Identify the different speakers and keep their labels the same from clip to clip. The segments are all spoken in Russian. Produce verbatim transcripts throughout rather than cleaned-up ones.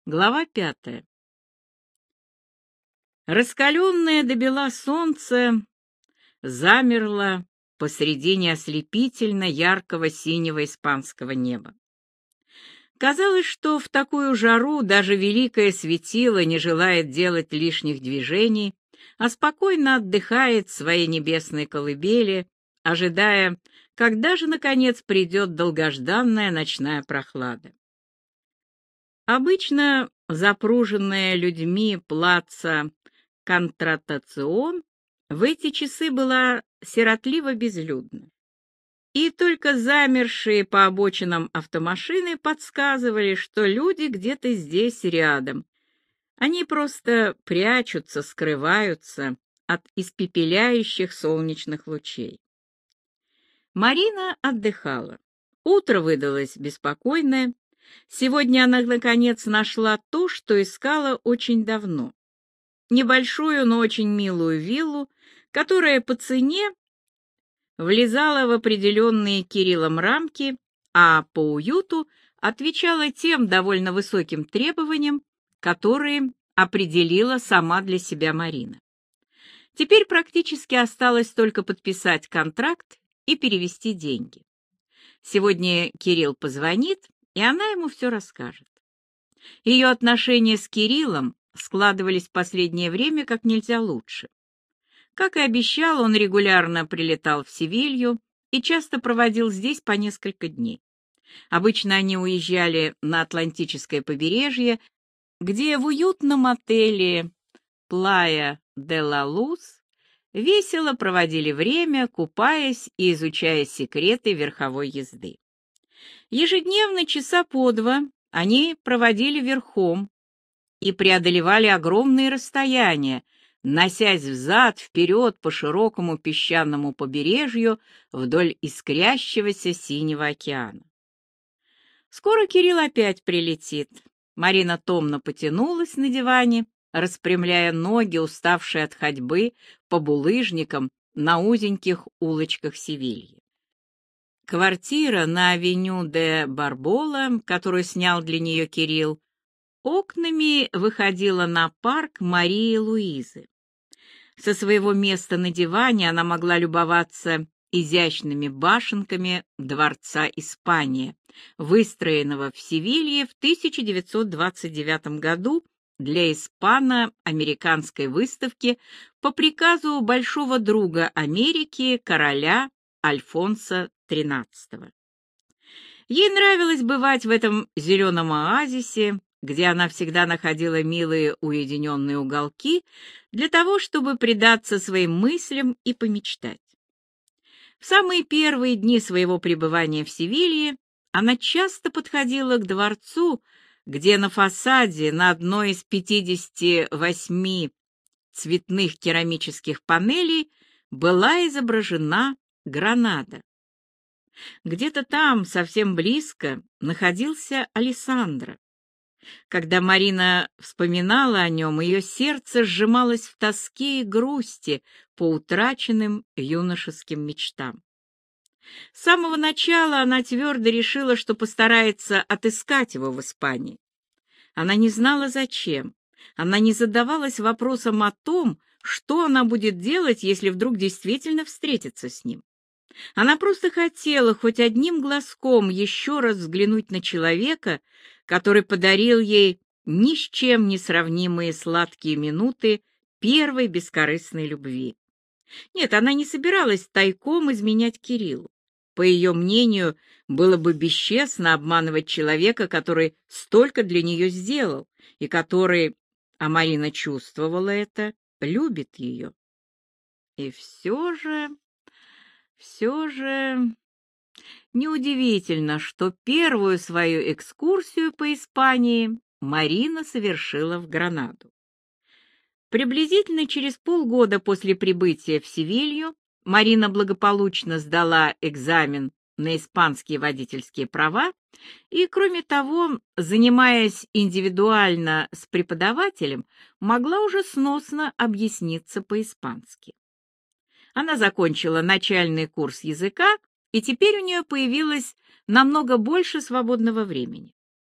Speaker 1: Глава пятая. Раскаленное до бела солнце замерло посредине ослепительно яркого синего испанского неба. Казалось, что в такую жару даже великое светило не желает делать лишних движений, а спокойно отдыхает в своей небесной колыбели, ожидая, когда же, наконец, придет долгожданная ночная прохлада. Обычно запруженная людьми плаца Контратацион в эти часы была сиротливо безлюдна. И только замершие по обочинам автомашины подсказывали, что люди где-то здесь рядом. Они просто прячутся, скрываются от испепеляющих солнечных лучей. Марина отдыхала. Утро выдалось беспокойное. Сегодня она, наконец, нашла то, что искала очень давно. Небольшую, но очень милую виллу, которая по цене влезала в определенные Кириллом рамки, а по уюту отвечала тем довольно высоким требованиям, которые определила сама для себя Марина. Теперь практически осталось только подписать контракт и перевести деньги. Сегодня Кирилл позвонит, и она ему все расскажет. Ее отношения с Кириллом складывались в последнее время как нельзя лучше. Как и обещал, он регулярно прилетал в Севилью и часто проводил здесь по несколько дней. Обычно они уезжали на Атлантическое побережье, где в уютном отеле «Плая де ла Луз» весело проводили время, купаясь и изучая секреты верховой езды. Ежедневно часа по два они проводили верхом и преодолевали огромные расстояния, носясь взад-вперед по широкому песчаному побережью вдоль искрящегося синего океана. Скоро Кирилл опять прилетит. Марина томно потянулась на диване, распрямляя ноги, уставшие от ходьбы по булыжникам на узеньких улочках Севильи. Квартира на авеню де Барбола, которую снял для нее Кирилл, окнами выходила на парк Марии Луизы. Со своего места на диване она могла любоваться изящными башенками дворца Испания, выстроенного в Севилье в тысяча девятьсот двадцать девятом году для испано-американской выставки по приказу большого друга Америки, короля Альфонса тринадцатого. Ей нравилось бывать в этом зеленом оазисе, где она всегда находила милые уединенные уголки для того, чтобы предаться своим мыслям и помечтать. В самые первые дни своего пребывания в Севилье она часто подходила к дворцу, где на фасаде на одной из пятидесяти восьми цветных керамических панелей была изображена Гранада. Где-то там, совсем близко, находился Алессандро. Когда Марина вспоминала о нем, ее сердце сжималось в тоске и грусти по утраченным юношеским мечтам. С самого начала она твердо решила, что постарается отыскать его в Испании. Она не знала, зачем. Она не задавалась вопросом о том, что она будет делать, если вдруг действительно встретится с ним. Она просто хотела хоть одним глазком еще раз взглянуть на человека, который подарил ей ни с чем не сравнимые сладкие минуты первой бескорыстной любви. Нет, она не собиралась тайком изменять Кириллу. По ее мнению, было бы бесчестно обманывать человека, который столько для нее сделал, и который, а Марина чувствовала это, любит ее. И все же... Все же неудивительно, что первую свою экскурсию по Испании Марина совершила в Гранаду. Приблизительно через полгода после прибытия в Севилью Марина благополучно сдала экзамен на испанские водительские права и, кроме того, занимаясь индивидуально с преподавателем, могла уже сносно объясниться по-испански. Она закончила начальный курс языка, и теперь у нее появилось намного больше свободного времени.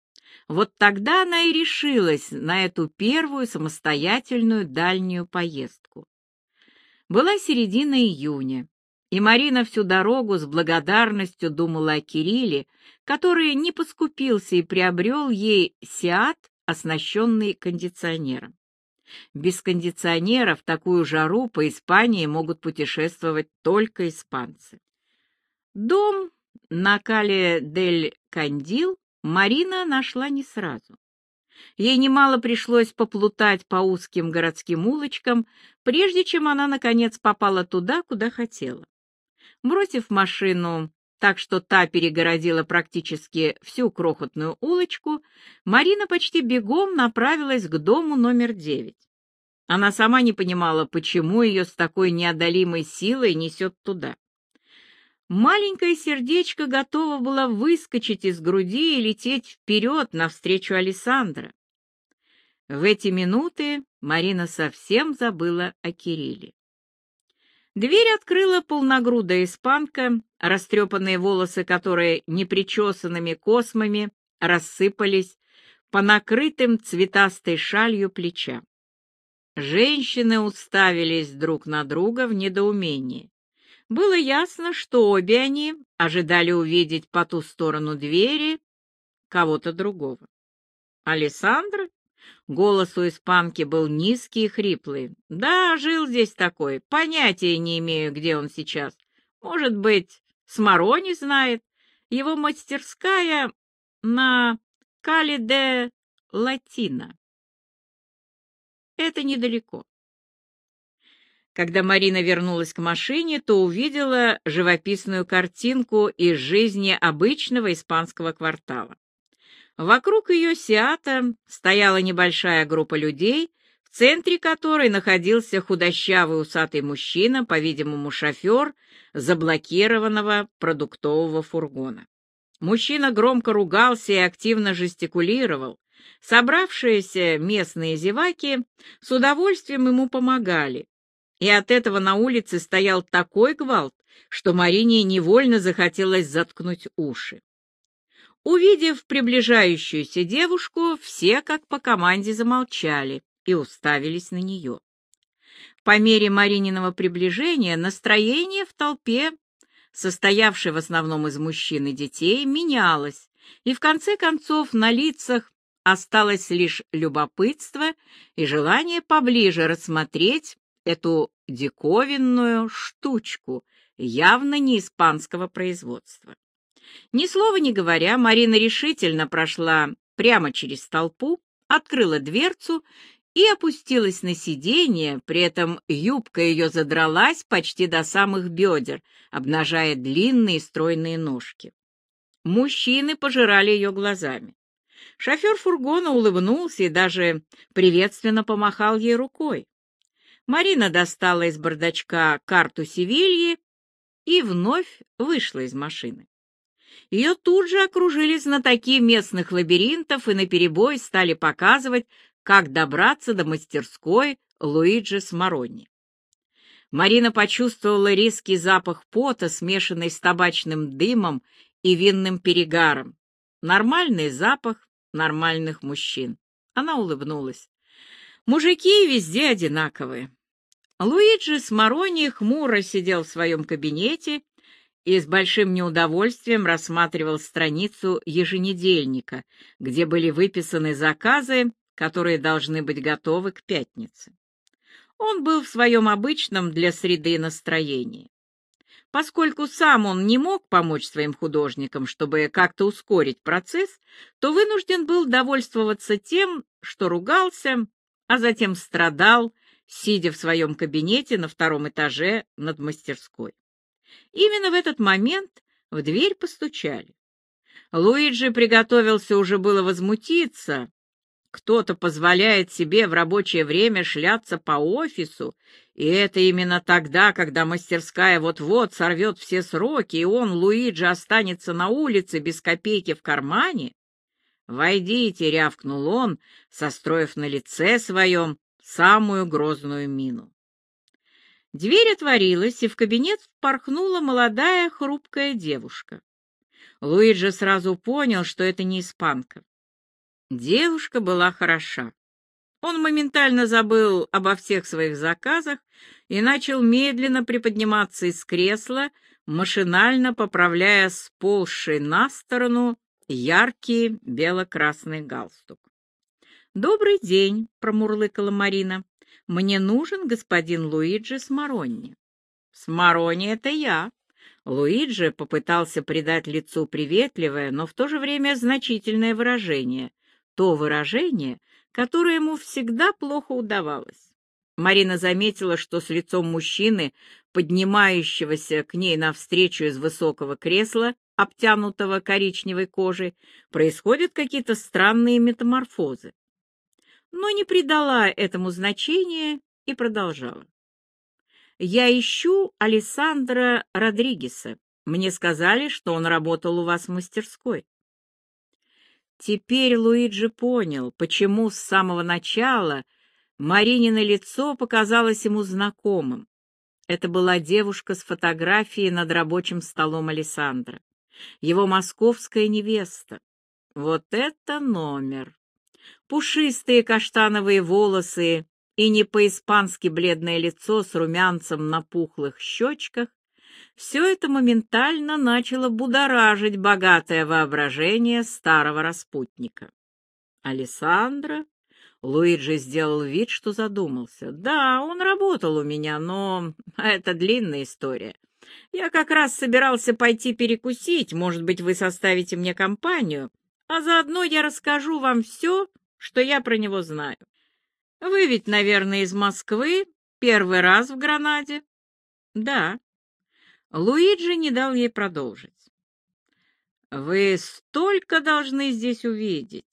Speaker 1: Вот тогда она и решилась на эту первую самостоятельную дальнюю поездку. Была середина июня, и Марина всю дорогу с благодарностью думала о Кирилле, который не поскупился и приобрел ей «Сиат», оснащенный кондиционером. Без кондиционера в такую жару по Испании могут путешествовать только испанцы. Дом на Кале-дель-Кандил Марина нашла не сразу. Ей немало пришлось поплутать по узким городским улочкам, прежде чем она, наконец, попала туда, куда хотела. Бросив машину так, что та перегородила практически всю крохотную улочку, Марина почти бегом направилась к дому номер девять. Она сама не понимала, почему ее с такой неодолимой силой несет туда. Маленькое сердечко готово было выскочить из груди и лететь вперед навстречу Алессандро. В эти минуты Марина совсем забыла о Кирилле. Дверь открыла полногрудая испанка, растрепанные волосы которой непричесанными космами рассыпались по накрытым цветастой шалью плечам. Женщины уставились друг на друга в недоумении. Было ясно, что обе они ожидали увидеть по ту сторону двери кого-то другого. «Алессандро?» Голос у испанки был низкий и хриплый. «Да, жил здесь такой. Понятия не имею, где он сейчас. Может быть, Смарони знает. Его мастерская на Кале-де-Латино. Это недалеко». Когда Марина вернулась к машине, то увидела живописную картинку из жизни обычного испанского квартала. Вокруг ее «Сиата» стояла небольшая группа людей, в центре которой находился худощавый усатый мужчина, по-видимому, шофер заблокированного продуктового фургона. Мужчина громко ругался и активно жестикулировал. Собравшиеся местные зеваки с удовольствием ему помогали, и от этого на улице стоял такой гвалт, что Марине невольно захотелось заткнуть уши. Увидев приближающуюся девушку, все как по команде замолчали и уставились на нее. По мере Марининого приближения настроение в толпе, состоявшей в основном из мужчин и детей, менялось, и в конце концов на лицах осталось лишь любопытство и желание поближе рассмотреть эту диковинную штучку, явно не испанского производства. Ни слова не говоря, Марина решительно прошла прямо через толпу, открыла дверцу и опустилась на сиденье, при этом юбка ее задралась почти до самых бедер, обнажая длинные стройные ножки. Мужчины пожирали ее глазами. Шофер фургона улыбнулся и даже приветственно помахал ей рукой. Марина достала из бардачка карту Севильи и вновь вышла из машины. Ее тут же окружили знатоки местных лабиринтов и наперебой стали показывать, как добраться до мастерской Луиджи Смарони. Марина почувствовала резкий запах пота, смешанный с табачным дымом и винным перегаром. Нормальный запах нормальных мужчин. Она улыбнулась. Мужики везде одинаковые. Луиджи Смарони хмуро сидел в своем кабинете и с большим неудовольствием рассматривал страницу еженедельника, где были выписаны заказы, которые должны быть готовы к пятнице. Он был в своем обычном для среды настроении. Поскольку сам он не мог помочь своим художникам, чтобы как-то ускорить процесс, то вынужден был довольствоваться тем, что ругался, а затем страдал, сидя в своем кабинете на втором этаже над мастерской. Именно в этот момент в дверь постучали. Луиджи приготовился уже было возмутиться. Кто-то позволяет себе в рабочее время шляться по офису, и это именно тогда, когда мастерская вот-вот сорвет все сроки, и он, Луиджи, останется на улице без копейки в кармане. «Войдите», — рявкнул он, состроив на лице своем самую грозную мину. Дверь отворилась, и в кабинет впорхнула молодая хрупкая девушка. Луиджи сразу понял, что это не испанка. Девушка была хороша. Он моментально забыл обо всех своих заказах и начал медленно приподниматься из кресла, машинально поправляя сползший на сторону яркий бело-красный галстук. «Добрый день», — промурлыкала Марина. «Мне нужен господин Луиджи Смаронни». «Смаронни — это я». Луиджи попытался придать лицу приветливое, но в то же время значительное выражение. То выражение, которое ему всегда плохо удавалось. Марина заметила, что с лицом мужчины, поднимающегося к ней навстречу из высокого кресла, обтянутого коричневой кожей, происходят какие-то странные метаморфозы. Но не придала этому значения и продолжала. «Я ищу Алессандро Родригеса. Мне сказали, что он работал у вас в мастерской». Теперь Луиджи понял, почему с самого начала Маринино лицо показалось ему знакомым. Это была девушка с фотографией над рабочим столом Алессандро, его московская невеста. Вот это номер! Пушистые каштановые волосы и не по-испански бледное лицо с румянцем на пухлых щечках — все это моментально начало будоражить богатое воображение старого распутника. Алессандро? Луиджи сделал вид, что задумался. Да, он работал у меня, но это длинная история. Я как раз собирался пойти перекусить, может быть, вы составите мне компанию, а заодно я расскажу вам все, что я про него знаю. Вы ведь, наверное, из Москвы, первый раз в Гранаде? Да. Луиджи не дал ей продолжить. Вы столько должны здесь увидеть.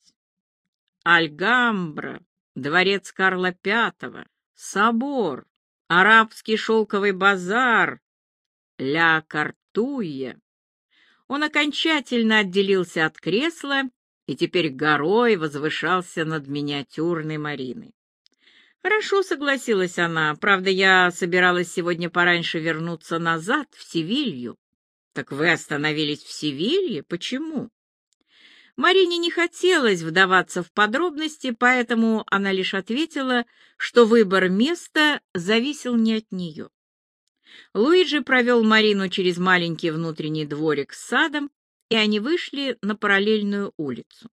Speaker 1: Альгамбра, дворец Карла Пятого, собор, арабский шелковый базар, Ля Картуйя. Он окончательно отделился от кресла и теперь горой возвышался над миниатюрной Мариной. «Хорошо», — согласилась она, — «правда, я собиралась сегодня пораньше вернуться назад, в Севилью». «Так вы остановились в Севилье? Почему?» Марине не хотелось вдаваться в подробности, поэтому она лишь ответила, что выбор места зависел не от нее. Луиджи провел Марину через маленький внутренний дворик с садом, и они вышли на параллельную улицу.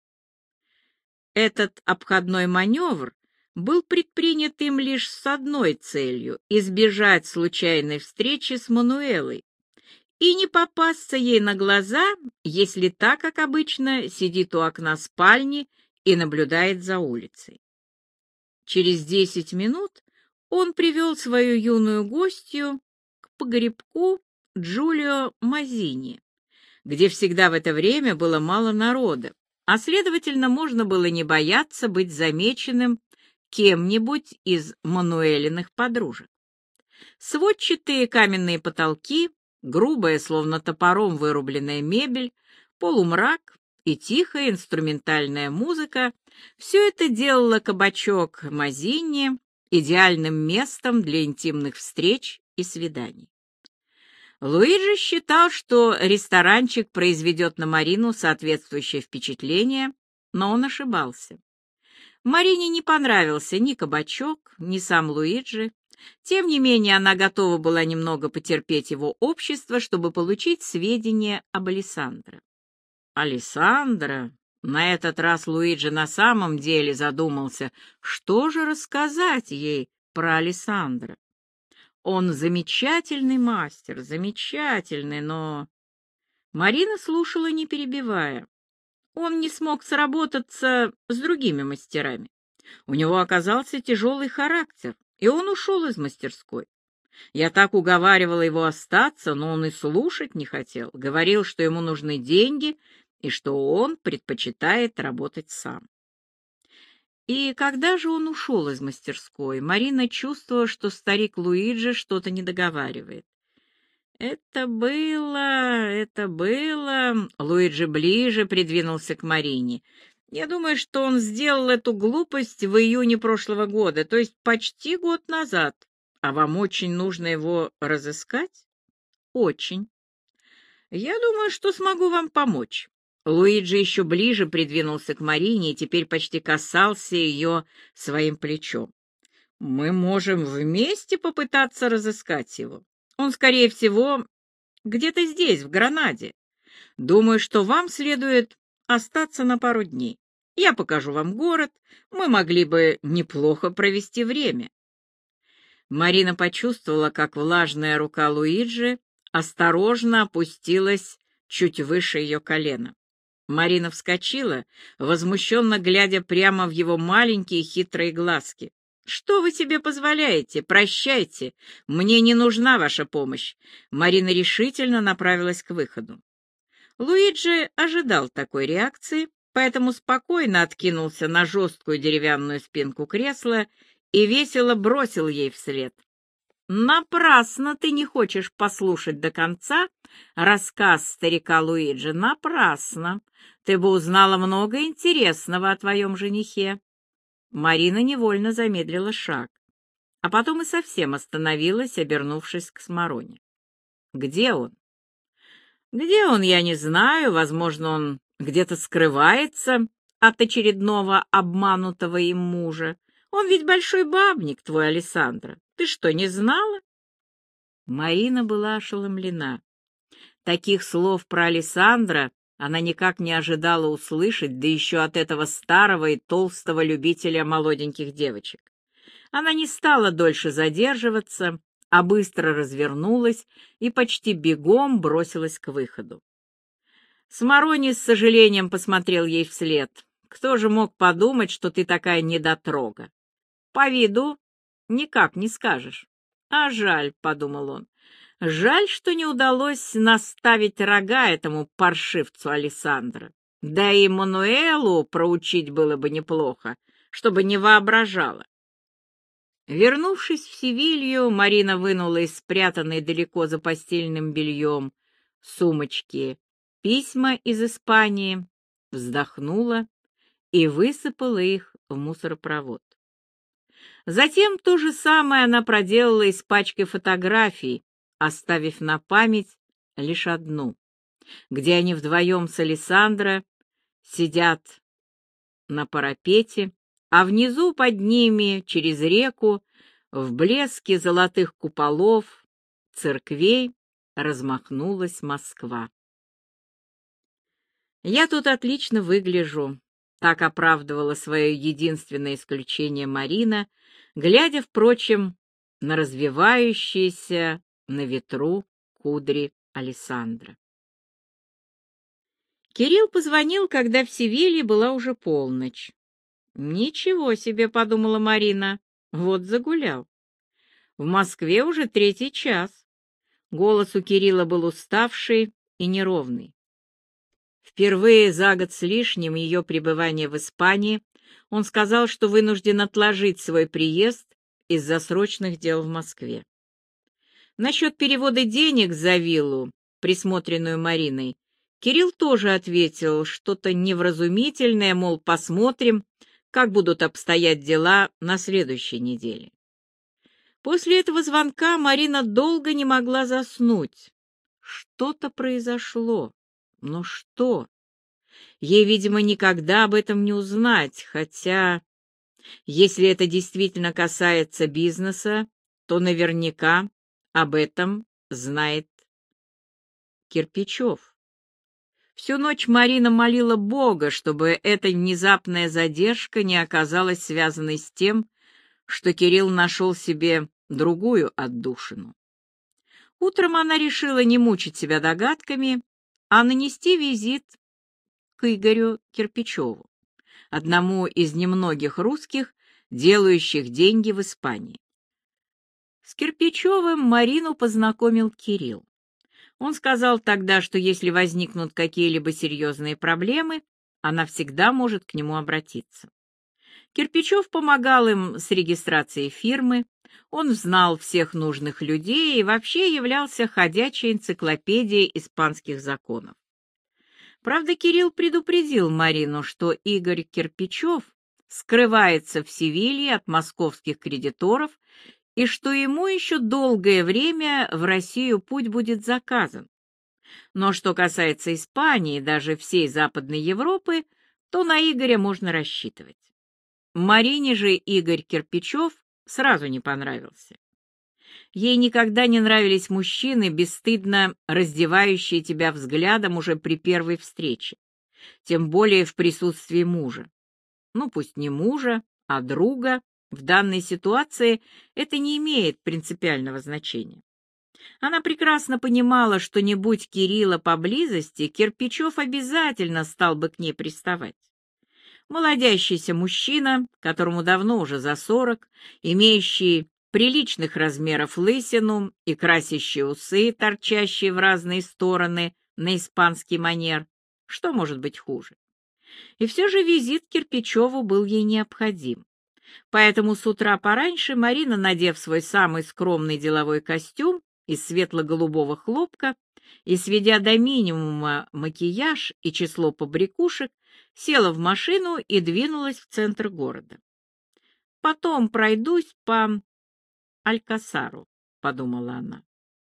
Speaker 1: Этот обходной маневр был предпринят им лишь с одной целью — избежать случайной встречи с Мануэлой и не попасться ей на глаза, если та, как обычно, сидит у окна спальни и наблюдает за улицей. Через десять минут он привел свою юную гостью к погребку Джулио Мазини, где всегда в это время было мало народа, а, следовательно, можно было не бояться быть замеченным кем-нибудь из Мануэлиных подружек. Сводчатые каменные потолки, грубая, словно топором вырубленная мебель, полумрак и тихая инструментальная музыка — все это делало кабачок Мазини идеальным местом для интимных встреч и свиданий. Луиджи считал, что ресторанчик произведет на Марину соответствующее впечатление, но он ошибался. Марине не понравился ни кабачок, ни сам Луиджи. Тем не менее, она готова была немного потерпеть его общество, чтобы получить сведения об Алессандро. Алессандро? На этот раз Луиджи на самом деле задумался, что же рассказать ей про Алессандро. Он замечательный мастер, замечательный, но... Марина слушала, не перебивая. Он не смог сработаться с другими мастерами. У него оказался тяжелый характер, и он ушел из мастерской. Я так уговаривала его остаться, но он и слушать не хотел. Говорил, что ему нужны деньги и что он предпочитает работать сам. И когда же он ушел из мастерской, Марина чувствовала, что старик Луиджи что-то недоговаривает. «Это было... это было...» Луиджи ближе придвинулся к Марине. «Я думаю, что он сделал эту глупость в июне прошлого года, то есть почти год назад. А вам очень нужно его разыскать?» «Очень. Я думаю, что смогу вам помочь». Луиджи еще ближе придвинулся к Марине и теперь почти касался ее своим плечом. «Мы можем вместе попытаться разыскать его. Он, скорее всего, где-то здесь, в Гранаде. Думаю, что вам следует остаться на пару дней. Я покажу вам город, мы могли бы неплохо провести время». Марина почувствовала, как влажная рука Луиджи осторожно опустилась чуть выше ее колена. Марина вскочила, возмущенно глядя прямо в его маленькие хитрые глазки. «Что вы себе позволяете? Прощайте! Мне не нужна ваша помощь!» Марина решительно направилась к выходу. Луиджи ожидал такой реакции, поэтому спокойно откинулся на жесткую деревянную спинку кресла и весело бросил ей вслед: «Напрасно ты не хочешь послушать до конца рассказ старика Луиджи, напрасно. Ты бы узнала много интересного о твоем женихе». Марина невольно замедлила шаг, а потом и совсем остановилась, обернувшись к Смароне. «Где он?» «Где он, я не знаю. Возможно, он где-то скрывается от очередного обманутого им мужа. Он ведь большой бабник, твой Алессандро. Ты что, не знала?» Марина была ошеломлена. Таких слов про Алессандро она никак не ожидала услышать, да еще от этого старого и толстого любителя молоденьких девочек. Она не стала дольше задерживаться, а быстро развернулась и почти бегом бросилась к выходу. Смарони с сожалением посмотрел ей вслед. «Кто же мог подумать, что ты такая недотрога? По виду никак не скажешь. А жаль», — подумал он, — «жаль, что не удалось наставить рога этому паршивцу Алессандро. Да и Мануэлу проучить было бы неплохо, чтобы не воображала». Вернувшись в Севилью, Марина вынула из спрятанной далеко за постельным бельем сумочки письма из Испании, вздохнула и высыпала их в мусоропровод. Затем то же самое она проделала и с пачкой фотографий, оставив на память лишь одну, где они вдвоем с Алессандро сидят на парапете, а внизу под ними, через реку, в блеске золотых куполов, церквей, размахнулась Москва. «Я тут отлично выгляжу», — так оправдывала свое единственное исключение Марина, глядя, впрочем, на развивающиеся на ветру кудри Алессандро. Кирилл позвонил, когда в Севилье была уже полночь. «Ничего себе», — подумала Марина, — «вот загулял. В Москве уже третий час». Голос у Кирилла был уставший и неровный. Впервые за год с лишним ее пребывания в Испании он сказал, что вынужден отложить свой приезд из-за срочных дел в Москве. Насчет перевода денег за виллу, присмотренную Мариной, Кирилл тоже ответил что-то невразумительное, мол, посмотрим, как будут обстоять дела на следующей неделе. После этого звонка Марина долго не могла заснуть. Что-то произошло. Но что? Ей, видимо, никогда об этом не узнать, хотя, если это действительно касается бизнеса, то наверняка об этом знает Кирпичев. Всю ночь Марина молила Бога, чтобы эта внезапная задержка не оказалась связанной с тем, что Кирилл нашел себе другую отдушину. Утром она решила не мучить себя догадками, а нанести визит к Игорю Кирпичеву, одному из немногих русских, делающих деньги в Испании. С Кирпичевым Марину познакомил Кирилл. Он сказал тогда, что если возникнут какие-либо серьезные проблемы, она всегда может к нему обратиться. Кирпичев помогал им с регистрацией фирмы, он знал всех нужных людей и вообще являлся ходячей энциклопедией испанских законов. Правда, Кирилл предупредил Марину, что Игорь Кирпичев скрывается в Севилье от московских кредиторов и что ему еще долгое время в Россию путь будет заказан. Но что касается Испании, даже всей Западной Европы, то на Игоря можно рассчитывать. Марине же Игорь Кирпичев сразу не понравился. Ей никогда не нравились мужчины, бесстыдно раздевающие тебя взглядом уже при первой встрече, тем более в присутствии мужа. Ну, пусть не мужа, а друга. В данной ситуации это не имеет принципиального значения. Она прекрасно понимала, что не будь Кирилла поблизости, Кирпичев обязательно стал бы к ней приставать. Молодящийся мужчина, которому давно уже за сорок, имеющий приличных размеров лысину и красящие усы, торчащие в разные стороны на испанский манер. Что может быть хуже? И все же визит к Кирпичеву был ей необходим. Поэтому с утра пораньше Марина, надев свой самый скромный деловой костюм из светло-голубого хлопка и сведя до минимума макияж и число побрякушек, села в машину и двинулась в центр города. «Потом пройдусь по Алькасару», — подумала она.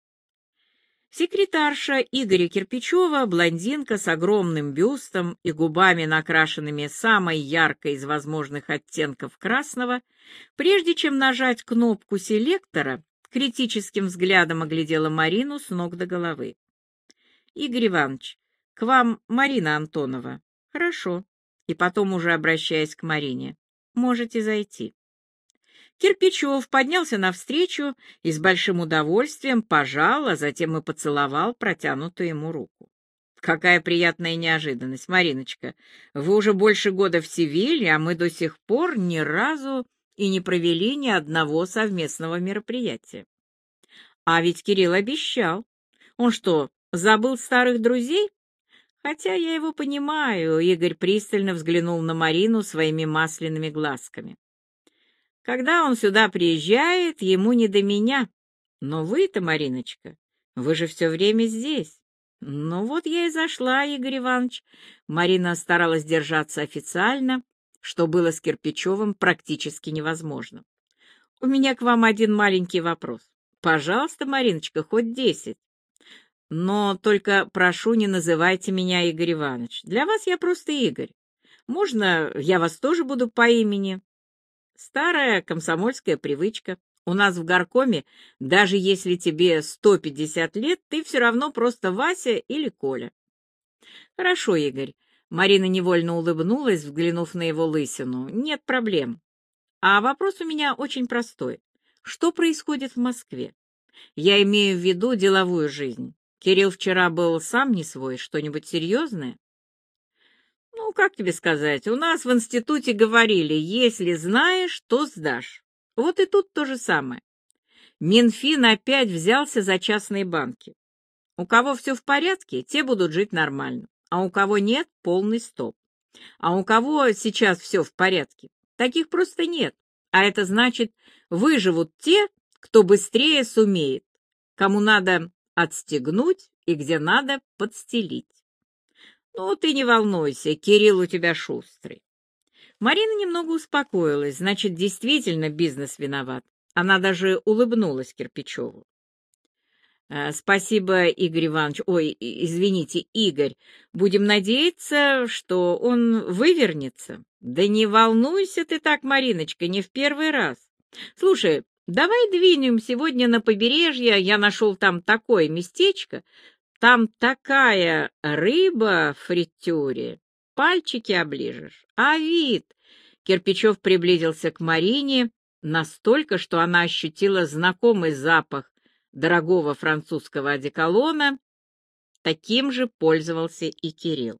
Speaker 1: Секретарша Игоря Кирпичева, блондинка с огромным бюстом и губами, накрашенными самой яркой из возможных оттенков красного, прежде чем нажать кнопку селектора, критическим взглядом оглядела Марину с ног до головы. «Игорь Иванович, к вам Марина Антонова». «Хорошо». И потом, уже обращаясь к Марине, «Можете зайти». Кирпичев поднялся навстречу и с большим удовольствием пожал, а затем и поцеловал протянутую ему руку. «Какая приятная неожиданность, Мариночка! Вы уже больше года в Севиле, а мы до сих пор ни разу и не провели ни одного совместного мероприятия». «А ведь Кирилл обещал. Он что, забыл старых друзей?» «Хотя я его понимаю», — Игорь пристально взглянул на Марину своими масляными глазками. «Когда он сюда приезжает, ему не до меня. Но вы-то, Мариночка, вы же все время здесь». «Ну вот я и зашла, Игорь Иванович». Марина старалась держаться официально, что было с Кирпичевым практически невозможно. «У меня к вам один маленький вопрос. Пожалуйста, Мариночка, хоть десять. Но только прошу, не называйте меня Игорь Иванович. Для вас я просто Игорь. Можно я вас тоже буду по имени?» Старая комсомольская привычка. У нас в горкоме, даже если тебе сто пятьдесят лет, ты все равно просто Вася или Коля. Хорошо, Игорь. Марина невольно улыбнулась, взглянув на его лысину. Нет проблем. А вопрос у меня очень простой. Что происходит в Москве? Я имею в виду деловую жизнь. Кирилл вчера был сам не свой. Что-нибудь серьезное? Ну, как тебе сказать, у нас в институте говорили, если знаешь, то сдашь. Вот и тут то же самое. Минфин опять взялся за частные банки. У кого все в порядке, те будут жить нормально, а у кого нет, полный стоп. А у кого сейчас все в порядке, таких просто нет. А это значит, выживут те, кто быстрее сумеет, кому надо отстегнуть и где надо подстелить. «Ну, ты не волнуйся, Кирилл у тебя шустрый». Марина немного успокоилась, значит, действительно бизнес виноват. Она даже улыбнулась Кирпичеву. «Э, «Спасибо, Игорь Иванович, ой, извините, Игорь. Будем надеяться, что он вывернется». «Да не волнуйся ты так, Мариночка, не в первый раз. Слушай, давай двинем сегодня на побережье, я нашел там такое местечко». Там такая рыба в фритюре, пальчики оближешь. А вид!» Кирпичев приблизился к Марине настолько, что она ощутила знакомый запах дорогого французского одеколона. Таким же пользовался и Кирилл.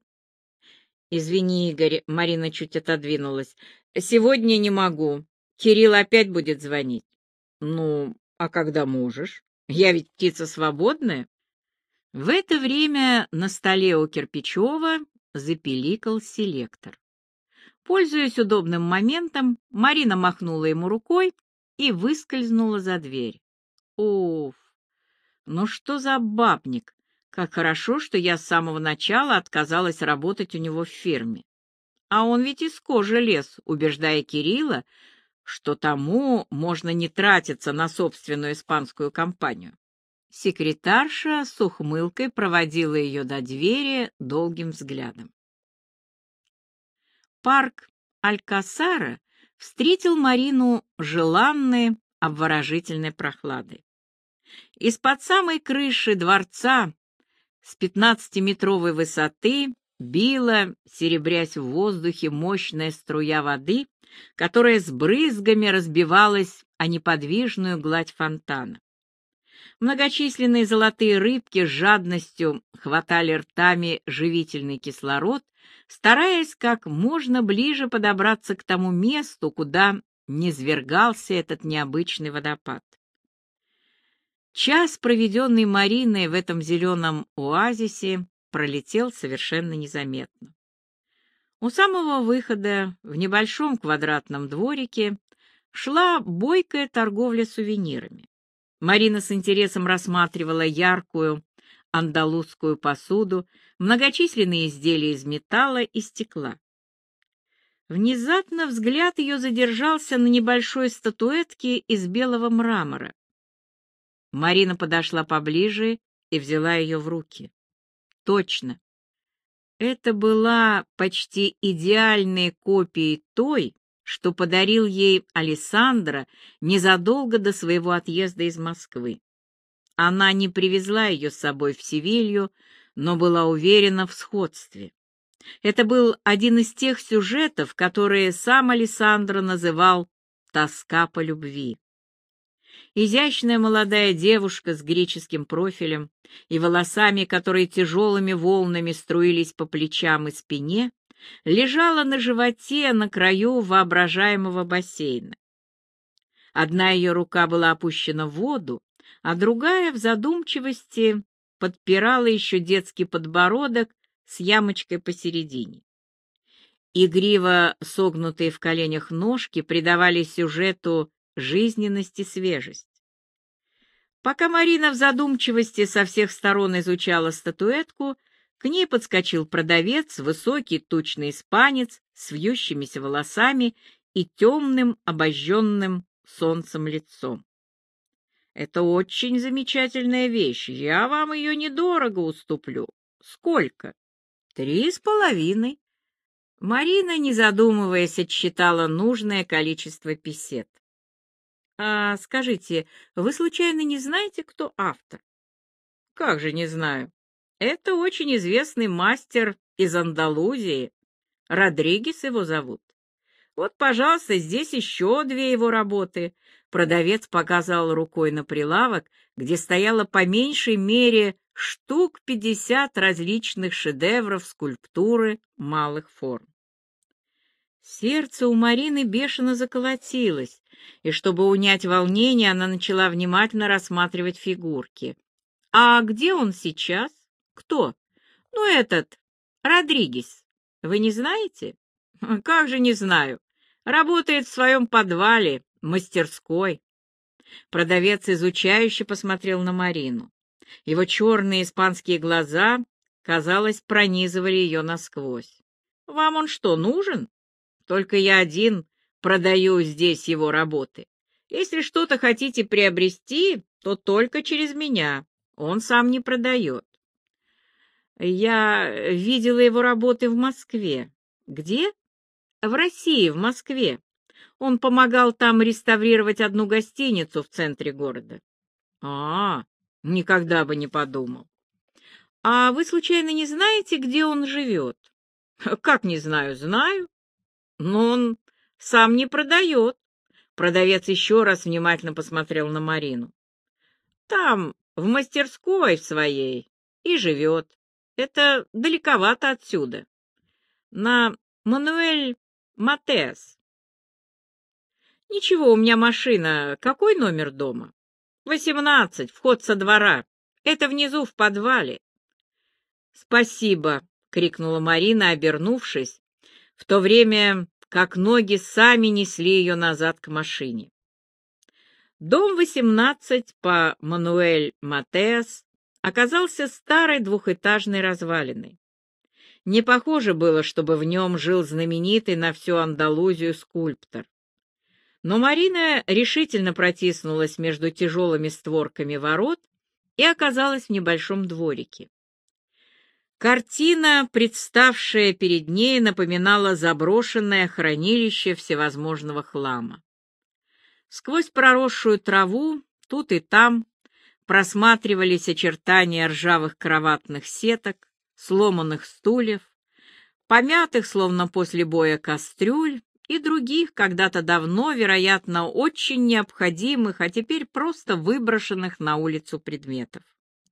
Speaker 1: «Извини, Игорь», — Марина чуть отодвинулась, — «сегодня не могу. Кирилл опять будет звонить». «Ну, а когда можешь? Я ведь птица свободная». В это время на столе у Кирпичева запиликал селектор. Пользуясь удобным моментом, Марина махнула ему рукой и выскользнула за дверь. Уф! Ну что за бабник! Как хорошо, что я с самого начала отказалась работать у него в фирме. А он ведь из кожи лез, убеждая Кирилла, что тому можно не тратиться на собственную испанскую компанию. Секретарша с ухмылкой проводила ее до двери долгим взглядом. Парк Алькасара встретил Марину желанной, обворожительной прохладой. Из-под самой крыши дворца с пятнадцатиметровой высоты била, серебрясь в воздухе, мощная струя воды, которая с брызгами разбивалась о неподвижную гладь фонтана. Многочисленные золотые рыбки с жадностью хватали ртами живительный кислород, стараясь как можно ближе подобраться к тому месту, куда низвергался этот необычный водопад. Час, проведенный Мариной в этом зеленом оазисе, пролетел совершенно незаметно. У самого выхода в небольшом квадратном дворике шла бойкая торговля сувенирами. Марина с интересом рассматривала яркую андалузскую посуду, многочисленные изделия из металла и стекла. Внезапно взгляд ее задержался на небольшой статуэтке из белого мрамора. Марина подошла поближе и взяла ее в руки. Точно. Это была почти идеальной копией той, что подарил ей Алессандро незадолго до своего отъезда из Москвы. Она не привезла ее с собой в Севилью, но была уверена в сходстве. Это был один из тех сюжетов, которые сам Алессандро называл «тоска по любви». Изящная молодая девушка с греческим профилем и волосами, которые тяжелыми волнами струились по плечам и спине, лежала на животе на краю воображаемого бассейна. Одна ее рука была опущена в воду, а другая в задумчивости подпирала еще детский подбородок с ямочкой посередине. Игриво согнутые в коленях ножки придавали сюжету жизненность и свежесть. Пока Марина в задумчивости со всех сторон изучала статуэтку, к ней подскочил продавец, высокий тучный испанец с вьющимися волосами и темным, обожженным солнцем лицом. «Это очень замечательная вещь. Я вам ее недорого уступлю». «Сколько?» «Три с половиной». Марина, не задумываясь, отсчитала нужное количество песет. «А скажите, вы случайно не знаете, кто автор?» «Как же не знаю. Это очень известный мастер из Андалузии. Родригес его зовут. Вот, пожалуйста, здесь еще две его работы». Продавец показал рукой на прилавок, где стояло по меньшей мере штук пятьдесят различных шедевров скульптуры малых форм. Сердце у Марины бешено заколотилось, и чтобы унять волнение, она начала внимательно рассматривать фигурки. «А где он сейчас? Кто?» «Ну, этот, Родригес. Вы не знаете?» «Как же не знаю. Работает в своем подвале, мастерской». Продавец изучающе посмотрел на Марину. Его черные испанские глаза, казалось, пронизывали ее насквозь. «Вам он что, нужен? Только я один продаю здесь его работы. Если что-то хотите приобрести, то только через меня. Он сам не продает». «Я видела его работы в Москве». «Где?» «В России, в Москве. Он помогал там реставрировать одну гостиницу в центре города». «А, никогда бы не подумал». «А вы, случайно, не знаете, где он живет?» «Как не знаю? Знаю. Но он сам не продает». Продавец еще раз внимательно посмотрел на Марину. «Там, в мастерской своей, и живет. Это далековато отсюда. На Мануэль Матеас». «Ничего, у меня машина. Какой номер дома?» «Восемнадцать, вход со двора. Это внизу, в подвале». «Спасибо», — крикнула Марина, обернувшись, в то время как ноги сами несли ее назад к машине. Дом восемнадцать по Мануэль Матеас оказался старой двухэтажной развалиной. Не похоже было, чтобы в нем жил знаменитый на всю Андалузию скульптор. Но Марина решительно протиснулась между тяжелыми створками ворот и оказалась в небольшом дворике. Картина, представшая перед ней, напоминала заброшенное хранилище всевозможного хлама. Сквозь проросшую траву тут и там просматривались очертания ржавых кроватных сеток, сломанных стульев, помятых, словно после боя, кастрюль и других, когда-то давно, вероятно, очень необходимых, а теперь просто выброшенных на улицу предметов.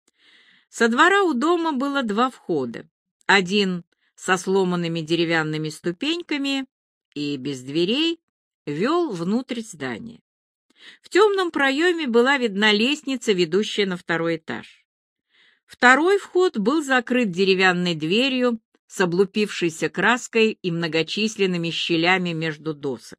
Speaker 1: Со двора у дома было два входа. Один со сломанными деревянными ступеньками и без дверей вел внутрь здания. В темном проеме была видна лестница, ведущая на второй этаж. Второй вход был закрыт деревянной дверью с облупившейся краской и многочисленными щелями между досок.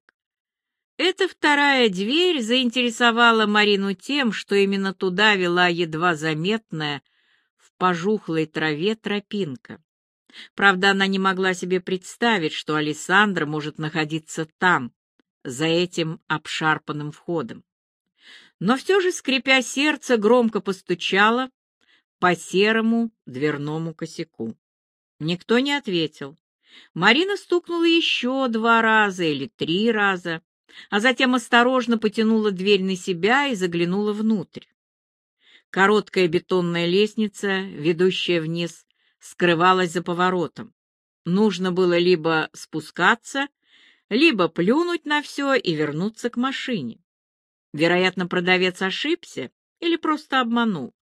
Speaker 1: Эта вторая дверь заинтересовала Марину тем, что именно туда вела едва заметная в пожухлой траве тропинка. Правда, она не могла себе представить, что Алессандро может находиться там, за этим обшарпанным входом. Но все же, скрипя сердце, громко постучала по серому дверному косяку. Никто не ответил. Марина стукнула еще два раза или три раза, а затем осторожно потянула дверь на себя и заглянула внутрь. Короткая бетонная лестница, ведущая вниз, скрывалась за поворотом. Нужно было либо спускаться, либо плюнуть на все и вернуться к машине. Вероятно, продавец ошибся или просто обманул.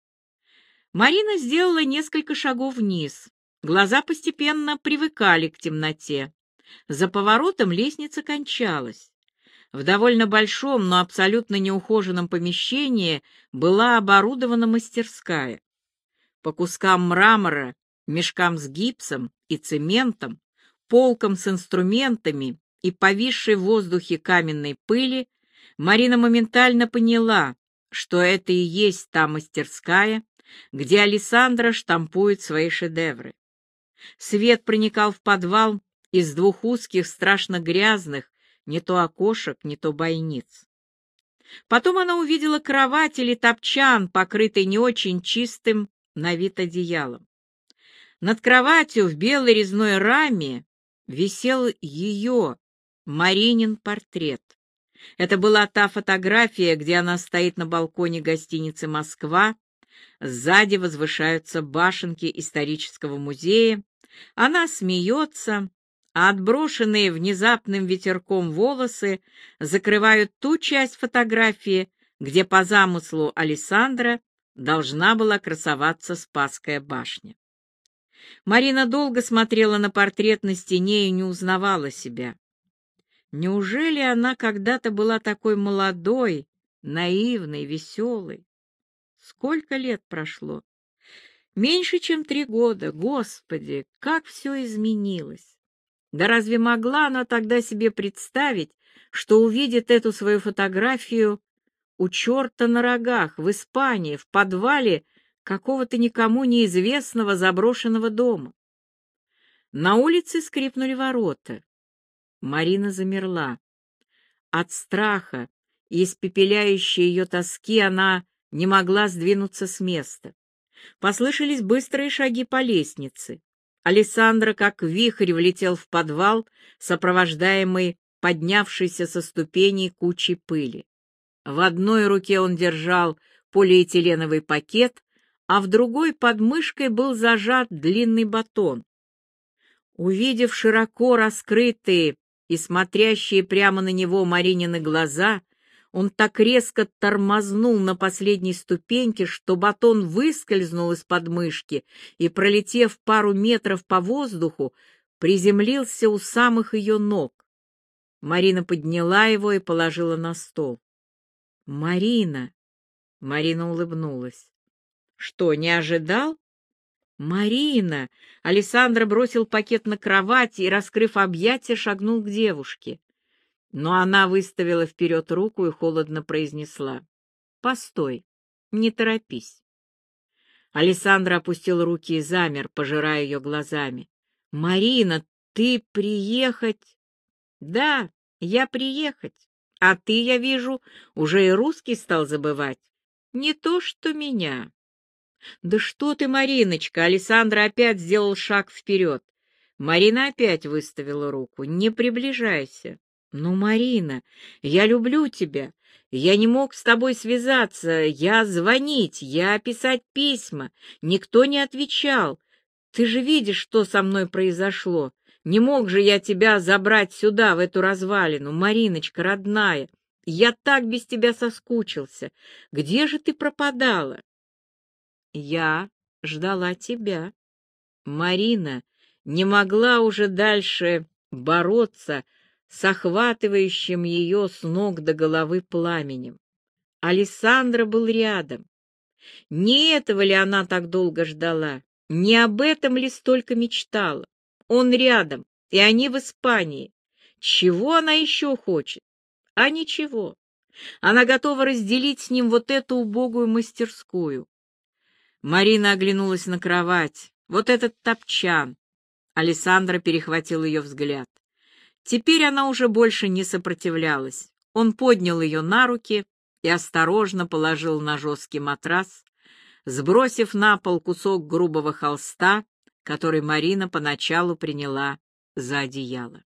Speaker 1: Марина сделала несколько шагов вниз. Глаза постепенно привыкали к темноте. За поворотом лестница кончалась. В довольно большом, но абсолютно неухоженном помещении была оборудована мастерская. По кускам мрамора, мешкам с гипсом и цементом, полкам с инструментами и повисшей в воздухе каменной пыли, Марина моментально поняла, что это и есть та мастерская, где Алессандро штампует свои шедевры. Свет проникал в подвал из двух узких, страшно грязных, не то окошек, не то бойниц. Потом она увидела кровать или топчан, покрытый не очень чистым на вид одеялом. Над кроватью в белой резной раме висел ее, Маринин, портрет. Это была та фотография, где она стоит на балконе гостиницы «Москва», сзади возвышаются башенки исторического музея, она смеется, а отброшенные внезапным ветерком волосы закрывают ту часть фотографии, где по замыслу Алессандро должна была красоваться Спасская башня. Марина долго смотрела на портрет на стене и не узнавала себя. Неужели она когда-то была такой молодой, наивной, веселой? Сколько лет прошло? Меньше, чем три года. Господи, как все изменилось! Да разве могла она тогда себе представить, что увидит эту свою фотографию у черта на рогах, в Испании, в подвале какого-то никому неизвестного заброшенного дома? На улице скрипнули ворота. Марина замерла. От страха и испепеляющей ее тоски она не могла сдвинуться с места. Послышались быстрые шаги по лестнице. Алессандро, как вихрь, влетел в подвал, сопровождаемый поднявшейся со ступеней кучей пыли. В одной руке он держал полиэтиленовый пакет, а в другой под мышкой был зажат длинный батон. Увидев широко раскрытые и смотрящие прямо на него Маринины глаза, он так резко тормознул на последней ступеньке, что батон выскользнул из подмышки и, пролетев пару метров по воздуху, приземлился у самых ее ног. Марина подняла его и положила на стол. «Марина!» — Марина улыбнулась. «Что, не ожидал?» «Марина!» — Алессандро бросил пакет на кровать и, раскрыв объятия, шагнул к девушке. Но она выставила вперед руку и холодно произнесла: «Постой, не торопись». Алессандро опустил руки и замер, пожирая ее глазами. «Марина, ты приехать?» «Да, я приехать. А ты, я вижу, уже и русский стал забывать. Не то что меня». «Да что ты, Мариночка!» Александра опять сделал шаг вперед. Марина опять выставила руку. «Не приближайся». «Ну, Марина, я люблю тебя. Я не мог с тобой связаться, я звонить, я писать письма. Никто не отвечал. Ты же видишь, что со мной произошло. Не мог же я тебя забрать сюда, в эту развалину, Мариночка, родная. Я так без тебя соскучился. Где же ты пропадала?» «Я ждала тебя». Марина не могла уже дальше бороться с охватывающим ее с ног до головы пламенем. Александра был рядом. Не этого ли она так долго ждала? Не об этом ли столько мечтала? Он рядом, и они в Испании. Чего она еще хочет? А ничего. Она готова разделить с ним вот эту убогую мастерскую. Марина оглянулась на кровать. Вот этот топчан. Александра перехватил ее взгляд. Теперь она уже больше не сопротивлялась. Он поднял ее на руки и осторожно положил на жесткий матрас, сбросив на пол кусок грубого холста, который Марина поначалу приняла за одеяло.